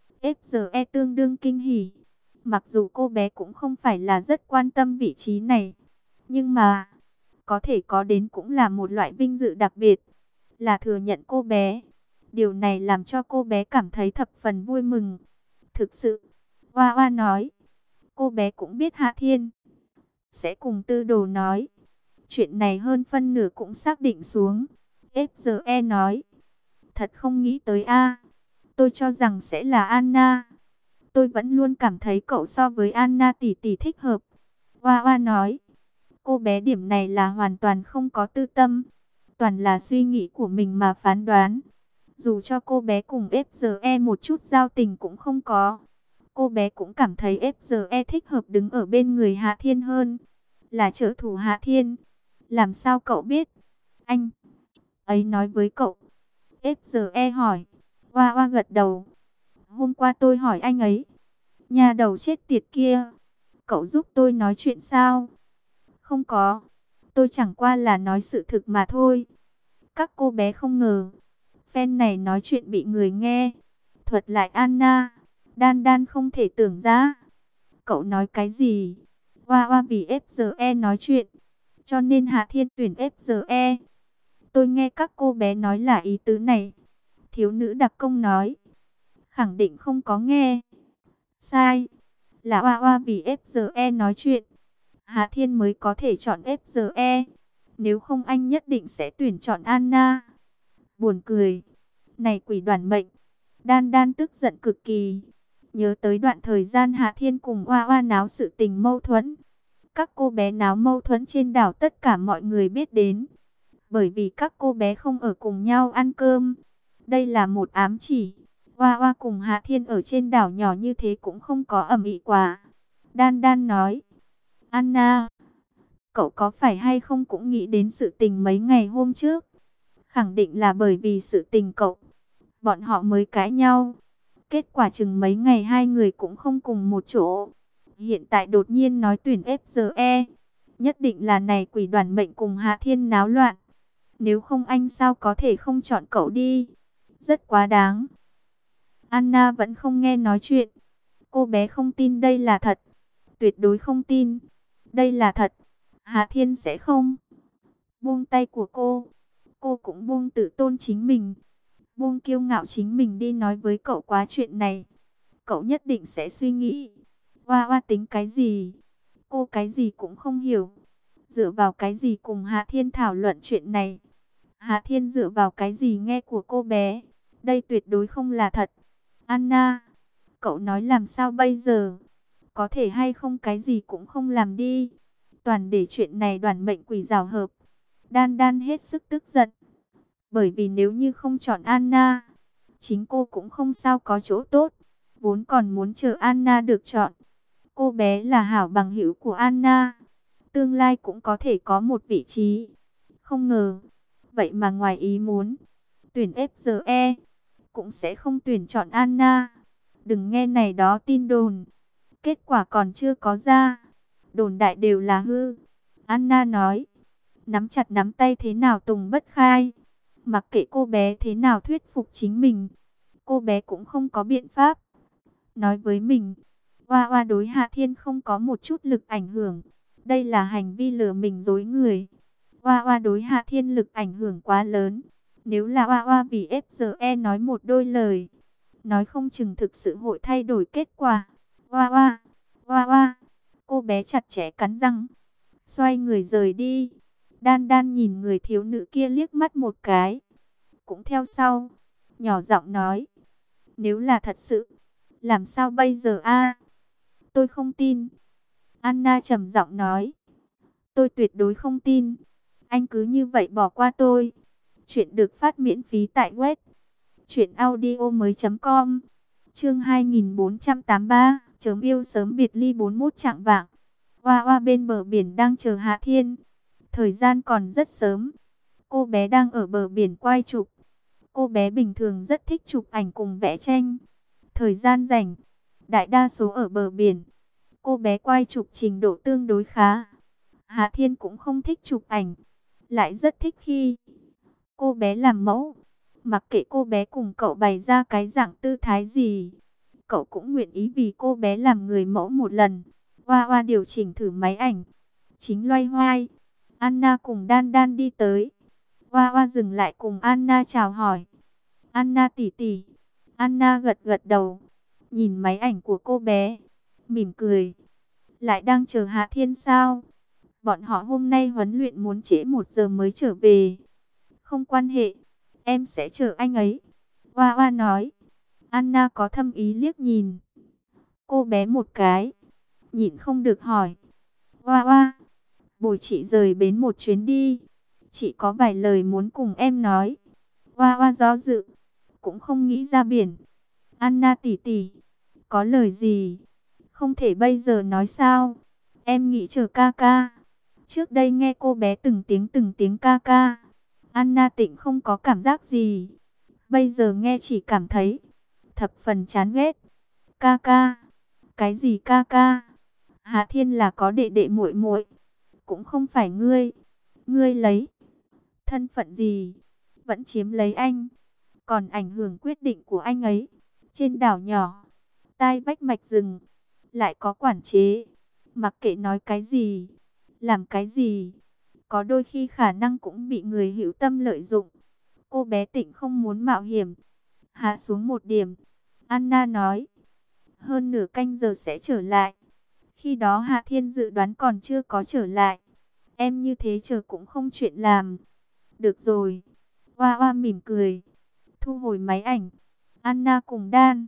Speaker 1: FGE tương đương kinh hỉ. Mặc dù cô bé cũng không phải là rất quan tâm vị trí này, nhưng mà có thể có đến cũng là một loại vinh dự đặc biệt, là thừa nhận cô bé. Điều này làm cho cô bé cảm thấy thập phần vui mừng. Thực sự, Hoa Hoa nói, cô bé cũng biết Hạ Thiên sẽ cùng Tư Đồ nói. Chuyện này hơn phân nửa cũng xác định xuống. FGE nói, thật không nghĩ tới a. Tôi cho rằng sẽ là Anna. Tôi vẫn luôn cảm thấy cậu so với Anna tỷ tỷ thích hợp. Hoa Hoa nói, cô bé điểm này là hoàn toàn không có tư tâm, toàn là suy nghĩ của mình mà phán đoán. Dù cho cô bé cùng FGE một chút giao tình cũng không có, cô bé cũng cảm thấy FGE thích hợp đứng ở bên người Hạ Thiên hơn, là trợ thủ Hạ Thiên. Làm sao cậu biết? Anh ấy nói với cậu. FGE hỏi. Hoa Hoa gật đầu. Hôm qua tôi hỏi anh ấy. Nhà đầu chết tiệt kia, cậu giúp tôi nói chuyện sao? Không có, tôi chẳng qua là nói sự thực mà thôi. Các cô bé không ngờ fan này nói chuyện bị người nghe. Thuật lại Anna, Đan Đan không thể tưởng ra. Cậu nói cái gì? Hoa Hoa vì FGE nói chuyện, cho nên Hạ Thiên tuyển FGE. Tôi nghe các cô bé nói là ý tứ này. Thiếu nữ đặc công nói. Khẳng định không có nghe sai, là Hoa Hoa vì FGE nói chuyện, Hạ Thiên mới có thể chọn FGE. Nếu không anh nhất định sẽ tuyển chọn Anna. Buồn cười. Này quỷ đoàn mệnh. Đan Đan tức giận cực kỳ. Nhớ tới đoạn thời gian Hạ Thiên cùng Hoa Hoa náo sự tình mâu thuẫn. Các cô bé náo mâu thuẫn trên đảo tất cả mọi người biết đến. Bởi vì các cô bé không ở cùng nhau ăn cơm. Đây là một ám chỉ. Hoa Hoa cùng Hạ Thiên ở trên đảo nhỏ như thế cũng không có ầm ĩ quá. Đan Đan nói, Anna, cậu có phải hay không cũng nghĩ đến sự tình mấy ngày hôm trước? Khẳng định là bởi vì sự tình cậu, bọn họ mới cãi nhau. Kết quả chừng mấy ngày hai người cũng không cùng một chỗ. Hiện tại đột nhiên nói tuyển FGE. Nhất định là này quỷ đoàn mệnh cùng Hạ Thiên náo loạn. Nếu không anh sao có thể không chọn cậu đi? Rất quá đáng. Anna vẫn không nghe nói chuyện. Cô bé không tin đây là thật. Tuyệt đối không tin. Đây là thật. Hạ Thiên sẽ không buông tay của cô. Cô cũng buông tự tôn chính mình, buông kiêu ngạo chính mình đi nói với cậu quá chuyện này. Cậu nhất định sẽ suy nghĩ. Hoa Hoa tính cái gì? Cô cái gì cũng không hiểu. Dựa vào cái gì cùng Hạ Thiên thảo luận chuyện này? Hạ Thiên dựa vào cái gì nghe của cô bé? Đây tuyệt đối không là thật. Anna, cậu nói làm sao bây giờ? Có thể hay không cái gì cũng không làm đi. Toàn để chuyện này đoàn mệnh quỷ rào hợp. Đan Đan hết sức tức giận. Bởi vì nếu như không chọn Anna, chính cô cũng không sao có chỗ tốt. Vốn còn muốn chờ Anna được chọn. Cô bé là hảo bằng hữu của Anna. Tương lai cũng có thể có một vị trí. Không ngờ. Vậy mà ngoài ý muốn. Tuyển FGE. Cũng sẽ không tuyển chọn Anna. Đừng nghe này đó tin đồn. Kết quả còn chưa có ra. Đồn đại đều là hư. Anna nói. Nắm chặt nắm tay thế nào Tùng bất khai. Mặc kệ cô bé thế nào thuyết phục chính mình, cô bé cũng không có biện pháp. Nói với mình, Hoa Hoa đối Hạ Thiên không có một chút lực ảnh hưởng. Đây là hành vi lừa mình dối người. Hoa Hoa đối Hạ Thiên lực ảnh hưởng quá lớn. Nếu là Hoa Hoa vì FGE nói một đôi lời, nói không chừng thực sự hội thay đổi kết quả. Hoa Hoa, Hoa Hoa, cô bé chặt chẽ cắn răng, xoay người rời đi. Đan Đan nhìn người thiếu nữ kia liếc mắt một cái, cũng theo sau, nhỏ giọng nói, nếu là thật sự, làm sao bây giờ a? Tôi không tin. Anna trầm giọng nói, tôi tuyệt đối không tin. Anh cứ như vậy bỏ qua tôi. Chuyện được phát miễn phí tại web truyệnaudiomoi.com. Chương 2483, chớm yêu sớm biệt ly 41 chạng vạng. Hoa Hoa bên bờ biển đang chờ Hạ Thiên. Thời gian còn rất sớm. Cô bé đang ở bờ biển quay chụp. Cô bé bình thường rất thích chụp ảnh cùng vẽ tranh. Thời gian rảnh, đại đa số ở bờ biển. Cô bé quay chụp trình độ tương đối khá. Hà Thiên cũng không thích chụp ảnh, lại rất thích khi cô bé làm mẫu. Mặc kệ cô bé cùng cậu bày ra cái dạng tư thái gì, cậu cũng nguyện ý vì cô bé làm người mẫu một lần. Hoa Hoa điều chỉnh thử máy ảnh, chính loay hoay. Anna cùng Đan Đan đi tới. Hoa Hoa dừng lại cùng Anna chào hỏi. Anna tỷ tỷ. Anna gật gật đầu, nhìn máy ảnh của cô bé, mỉm cười. Lại đang chờ Hạ Thiên sao? Bọn họ hôm nay huấn luyện muốn trễ 1 giờ mới trở về. Không quan hệ, em sẽ chờ anh ấy. Hoa Hoa nói. Anna có thâm ý liếc nhìn cô bé một cái, nhịn không được hỏi. Hoa Hoa, bồi chị rời bến một chuyến đi. Chị có vài lời muốn cùng em nói. Hoa Hoa do dự, cũng không nghĩ ra biển. Anna tỷ tỷ, có lời gì? Không thể bây giờ nói sao? Em nghĩ chờ ca ca. Trước đây nghe cô bé từng tiếng ca ca, Anna Tịnh không có cảm giác gì. Bây giờ nghe chỉ cảm thấy thập phần chán ghét. Ca ca? Cái gì ca ca? Hạ Thiên là có đệ đệ muội muội, cũng không phải ngươi. Ngươi lấy thân phận gì? Vẫn chiếm lấy anh, còn ảnh hưởng quyết định của anh ấy. Trên đảo nhỏ, tai vách mạch rừng, lại có quản chế. Mặc kệ nói cái gì, làm cái gì, có đôi khi khả năng cũng bị người hữu tâm lợi dụng. Cô bé Tịnh không muốn mạo hiểm. Hạ xuống một điểm, Anna nói. Hơn nửa canh giờ sẽ trở lại. Khi đó Hạ Thiên dự đoán còn chưa có trở lại. Em như thế chờ cũng không chuyện làm. Được rồi. Hoa Hoa mỉm cười, thu hồi máy ảnh. Anna cùng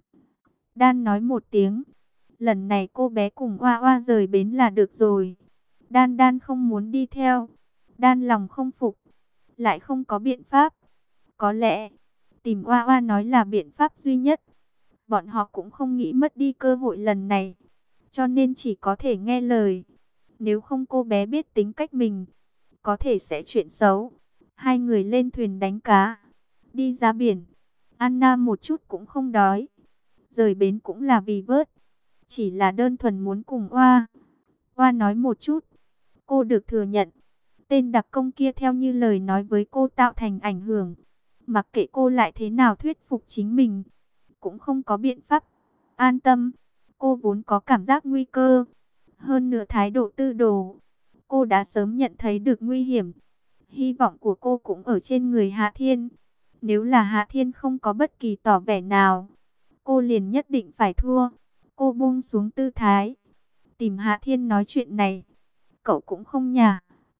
Speaker 1: Đan nói một tiếng. Lần này cô bé cùng Hoa Hoa rời bến là được rồi. Đan không muốn đi theo. Đan lòng không phục, lại không có biện pháp. Có lẽ tìm Hoa Hoa nói là biện pháp duy nhất. Bọn họ cũng không nghĩ mất đi cơ hội lần này, cho nên chỉ có thể nghe lời. Nếu không cô bé biết tính cách mình, có thể sẽ chuyện xấu. Hai người lên thuyền đánh cá, đi ra biển. Anna một chút cũng không đói. Rời bến cũng là vì vớt, chỉ là đơn thuần muốn cùng Hoa Hoa nói một chút. Cô được thừa nhận, tên đặc công kia theo như lời nói với cô tạo thành ảnh hưởng. Mặc kệ cô lại thế nào thuyết phục chính mình, cũng không có biện pháp an tâm. Cô vốn có cảm giác nguy cơ, hơn nữa thái độ tư đồ, cô đã sớm nhận thấy được nguy hiểm. Hy vọng của cô cũng ở trên người Hạ Thiên. Nếu là Hạ Thiên không có bất kỳ tỏ vẻ nào, cô liền nhất định phải thua. Cô buông xuống tư thái, tìm Hạ Thiên nói chuyện này. Cậu cũng không nhả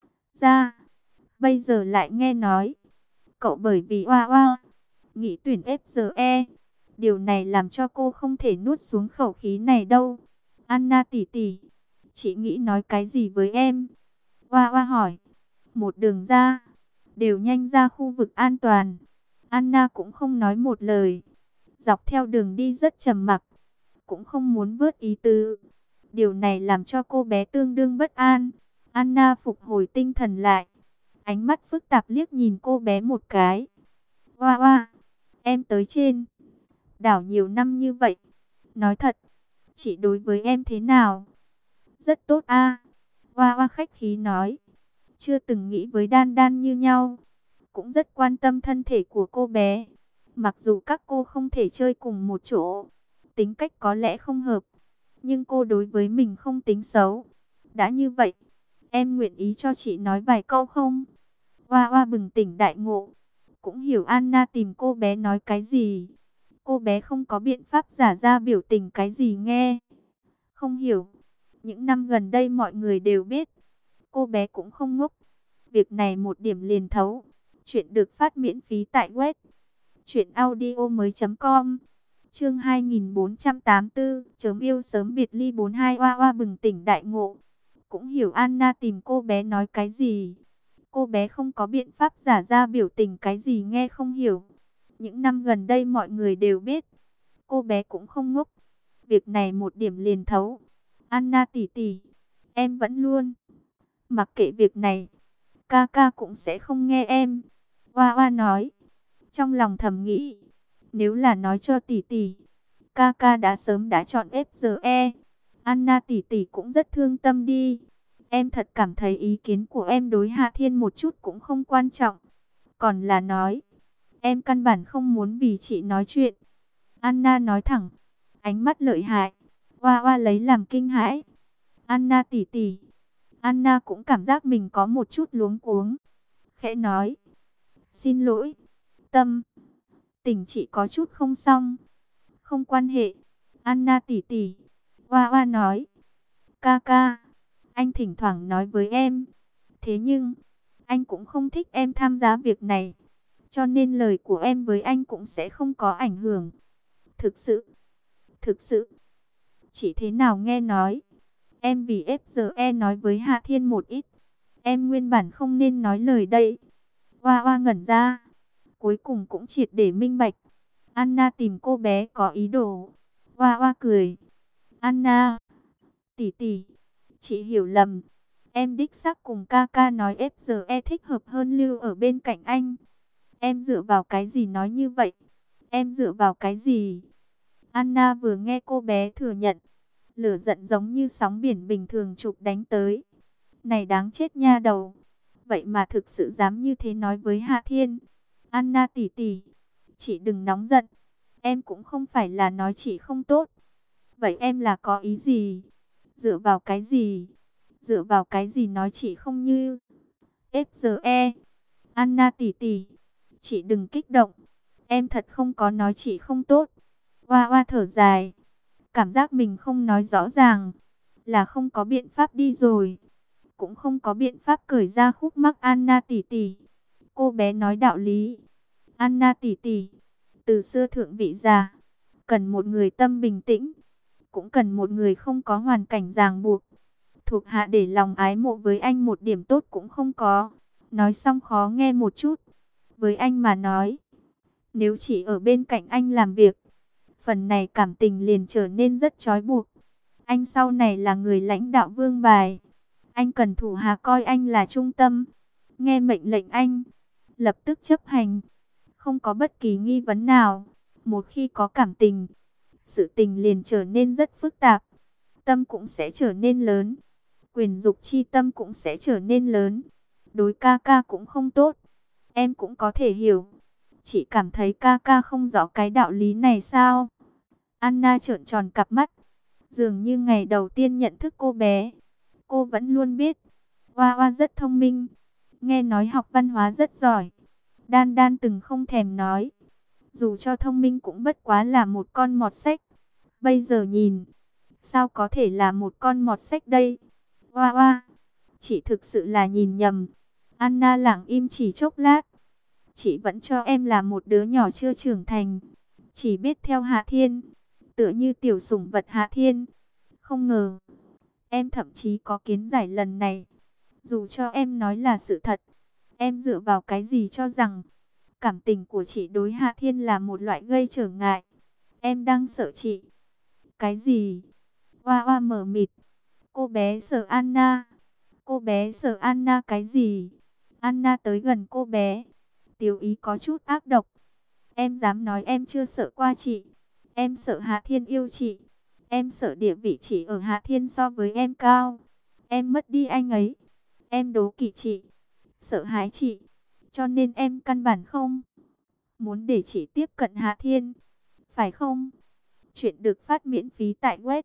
Speaker 1: ra. Bây giờ lại nghe nói cậu bởi vì Hoa Hoa nghĩ tuyển FGE. Điều này làm cho cô không thể nuốt xuống khẩu khí này đâu. Anna tỷ tỷ, chị nghĩ nói cái gì với em? Hoa Hoa hỏi. Một đường ra, đều nhanh ra khu vực an toàn. Anna cũng không nói một lời. Dọc theo đường đi rất trầm mặc, cũng không muốn vớt ý tứ. Điều này làm cho cô bé tương đương bất an. Anna phục hồi tinh thần lại, ánh mắt phức tạp liếc nhìn cô bé một cái. Hoa Hoa, em tới trên đảo nhiều năm như vậy, nói thật, chị đối với em thế nào? Rất tốt a. Hoa Hoa khách khí nói. Chưa từng nghĩ với Đan như nhau, cũng rất quan tâm thân thể của cô bé. Mặc dù các cô không thể chơi cùng một chỗ, tính cách có lẽ không hợp, nhưng cô đối với mình không tính xấu. Đã như vậy, em nguyện ý cho chị nói vài câu không? Hoa Hoa bừng tỉnh đại ngộ, cũng hiểu Anna tìm cô bé nói cái gì. Cô bé không có biện pháp giả ra biểu tình cái gì nghe không hiểu. Những năm gần đây mọi người đều biết, cô bé cũng không ngốc. Việc này một điểm liền thấu. Chuyện được phát miễn phí tại web truyệnaudiomoi.com. Chương 2484, chớm yêu sớm biệt ly 42. Hoa Hoa bừng tỉnh đại ngộ, cũng hiểu Anna tìm cô bé nói cái gì. Cô bé không có biện pháp giả ra biểu tình cái gì nghe không hiểu. Những năm gần đây mọi người đều biết, cô bé cũng không ngốc. Việc này một điểm liền thấu. Anna tỷ tỷ, em vẫn luôn mặc kệ việc này, ca ca cũng sẽ không nghe em. Hoa Hoa nói, trong lòng thầm nghĩ, nếu là nói cho tỷ tỷ, ca ca đã sớm đã chọn FGE. Anna tỷ tỷ cũng rất thương tâm đi. Em thật cảm thấy ý kiến của em đối Hạ Thiên một chút cũng không quan trọng. Còn là nói, em căn bản không muốn vì chị nói chuyện. Anna nói thẳng, ánh mắt lợi hại. Hoa Hoa lấy làm kinh hãi. Anna tỷ tỷ. Anna cũng cảm giác mình có một chút luống cuống. Khẽ nói, xin lỗi. Tâm tình chị có chút không xong. Không quan hệ. Anna tỷ tỷ. Hoa Hoa nói, ca ca, anh thỉnh thoảng nói với em. Thế nhưng, anh cũng không thích em tham gia việc này. Cho nên lời của em với anh cũng sẽ không có ảnh hưởng. Thực sự, chỉ thế nào nghe nói. Em vì FGE nói với Hạ Thiên một ít. Em nguyên bản không nên nói lời đây. Hoa Hoa ngẩn ra. Cuối cùng cũng triệt để minh bạch. Anna tìm cô bé có ý đồ. Hoa Hoa cười. Anna, tỷ tỷ, chị hiểu lầm. Em đích xác cùng ca ca nói FGE thích hợp hơn lưu ở bên cạnh anh. Em dựa vào cái gì nói như vậy? Em dựa vào cái gì? Anna vừa nghe cô bé thừa nhận, lửa giận giống như sóng biển bình thường chụp đánh tới. Này đáng chết nha đầu. Vậy mà thực sự dám như thế nói với Hạ Thiên. Anna tỷ tỷ, chị đừng nóng giận. Em cũng không phải là nói chị không tốt. Vậy em là có ý gì? Dựa vào cái gì? Dựa vào cái gì nói chị không như FGE? Anna tỷ tỷ, chị đừng kích động. Em thật không có nói chị không tốt. Hoa Hoa thở dài. Cảm giác mình không nói rõ ràng. Là không có biện pháp đi rồi. Cũng không có biện pháp cởi ra khúc mắc Anna tỷ tỷ. Cô bé nói đạo lý. Anna tỷ tỷ, từ xưa thượng vị già, cần một người tâm bình tĩnh. Cũng cần một người không có hoàn cảnh ràng buộc. Thuộc hạ để lòng ái mộ với anh một điểm tốt cũng không có. Nói xong khó nghe một chút. Với anh mà nói, nếu chỉ ở bên cạnh anh làm việc, phần này cảm tình liền trở nên rất trói buộc. Anh sau này là người lãnh đạo vương bài. Anh cần thủ hạ coi anh là trung tâm. Nghe mệnh lệnh anh, lập tức chấp hành. Không có bất kỳ nghi vấn nào. Một khi có cảm tình, sự tình liền trở nên rất phức tạp. Tâm cũng sẽ trở nên lớn. Quyền dục chi tâm cũng sẽ trở nên lớn. Đối ca ca cũng không tốt. Em cũng có thể hiểu. Chị cảm thấy ca ca không rõ cái đạo lý này sao? Anna trợn tròn cặp mắt. Dường như ngày đầu tiên nhận thức cô bé, cô vẫn luôn biết. Hoa Hoa rất thông minh. Nghe nói học văn hóa rất giỏi. Đan Đan từng không thèm nói. Dù cho thông minh cũng bất quá là một con mọt sách. Bây giờ nhìn, sao có thể là một con mọt sách đây? Hoa Hoa, chị thực sự là nhìn nhầm. Anna lặng im chỉ chốc lát. Chị vẫn cho em là một đứa nhỏ chưa trưởng thành. Chỉ biết theo Hạ Thiên. Tựa như tiểu sủng vật Hạ Thiên. Không ngờ, em thậm chí có kiến giải lần này. Dù cho em nói là sự thật, em dựa vào cái gì cho rằng cảm tình của chị đối Hạ Thiên là một loại gây trở ngại? Em đang sợ chị. Cái gì? Hoa Hoa mở mịt. Cô bé sợ Anna. Cô bé sợ Anna cái gì? Anna tới gần cô bé. Tiểu ý có chút ác độc. Em dám nói em chưa sợ qua chị. Em sợ Hạ Thiên yêu chị. Em sợ địa vị chị ở Hạ Thiên so với em cao. Em mất đi anh ấy. Em đố kỵ chị. Sợ hãi chị. Cho nên em căn bản không muốn để chị tiếp cận Hạ Thiên. Phải không? Chuyện được phát miễn phí tại web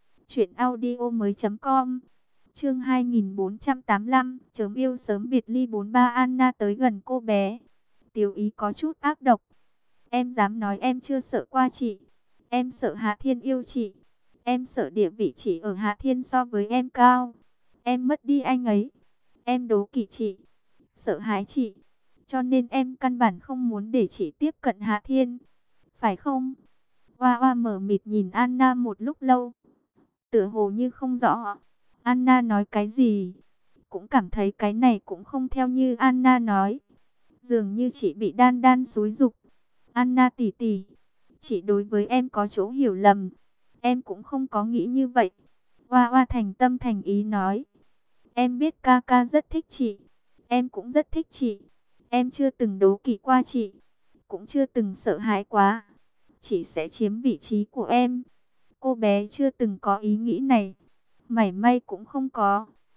Speaker 1: truyệnaudiomoi.com. Chương 2485, chớm yêu sớm biệt ly 43. Anna tới gần cô bé. Tiểu ý có chút ác độc. Em dám nói em chưa sợ qua chị. Em sợ Hạ Thiên yêu chị. Em sợ địa vị chị ở Hạ Thiên so với em cao. Em mất đi anh ấy. Em đố kỵ chị. Sợ hãi chị. Cho nên em căn bản không muốn để chị tiếp cận Hạ Thiên. Phải không? Hoa Hoa mở mịt nhìn Anna một lúc lâu. Tựa hồ như không rõ Anna nói cái gì. Cũng cảm thấy cái này cũng không theo như Anna nói. Dường như chị bị Đan Đan xúi giục. Anna tỷ tỷ, chị đối với em có chỗ hiểu lầm. Em cũng không có nghĩ như vậy. Hoa Hoa thành tâm thành ý nói. Em biết ca ca rất thích chị. Em cũng rất thích chị. Em chưa từng đố kỵ qua chị. Cũng chưa từng sợ hãi quá. Chị sẽ chiếm vị trí của em. Cô bé chưa từng có ý nghĩ này. Mảy may cũng không có.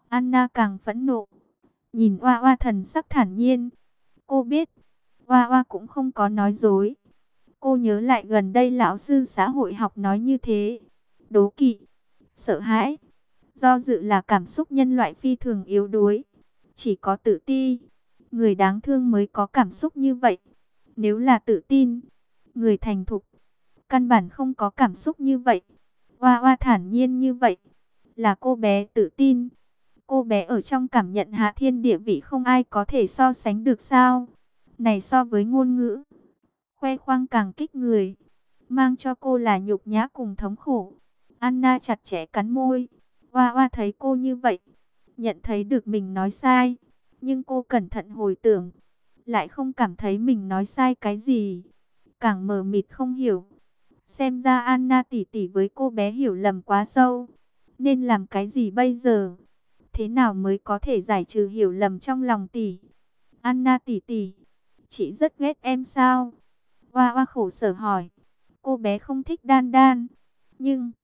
Speaker 1: Anna càng phẫn nộ, nhìn Oa Oa thần sắc thản nhiên. Cô biết, Oa Oa cũng không có nói dối. Cô nhớ lại gần đây lão sư xã hội học nói như thế. Đố kỵ, sợ hãi, do dự là cảm xúc nhân loại phi thường yếu đuối. Chỉ có tự ti, người đáng thương mới có cảm xúc như vậy. Nếu là tự tin, người thành thục, căn bản không có cảm xúc như vậy. Oa Oa thản nhiên như vậy, là cô bé tự tin. Cô bé ở trong cảm nhận Hạ Thiên địa vị không ai có thể so sánh được sao. Này so với ngôn ngữ, khoe khoang càng kích người, mang cho cô là nhục nhã cùng thống khổ. Anna chặt chẽ cắn môi. Oa Oa thấy cô như vậy, nhận thấy được mình nói sai. Nhưng cô cẩn thận hồi tưởng, lại không cảm thấy mình nói sai cái gì. Càng mờ mịt không hiểu. Xem ra Anna tỷ tỷ với cô bé hiểu lầm quá sâu. Nên làm cái gì bây giờ? Thế nào mới có thể giải trừ hiểu lầm trong lòng tỷ? Anna tỷ tỷ, chị rất ghét em sao? Oa Oa khổ sở hỏi. Cô bé không thích Đan Đan, nhưng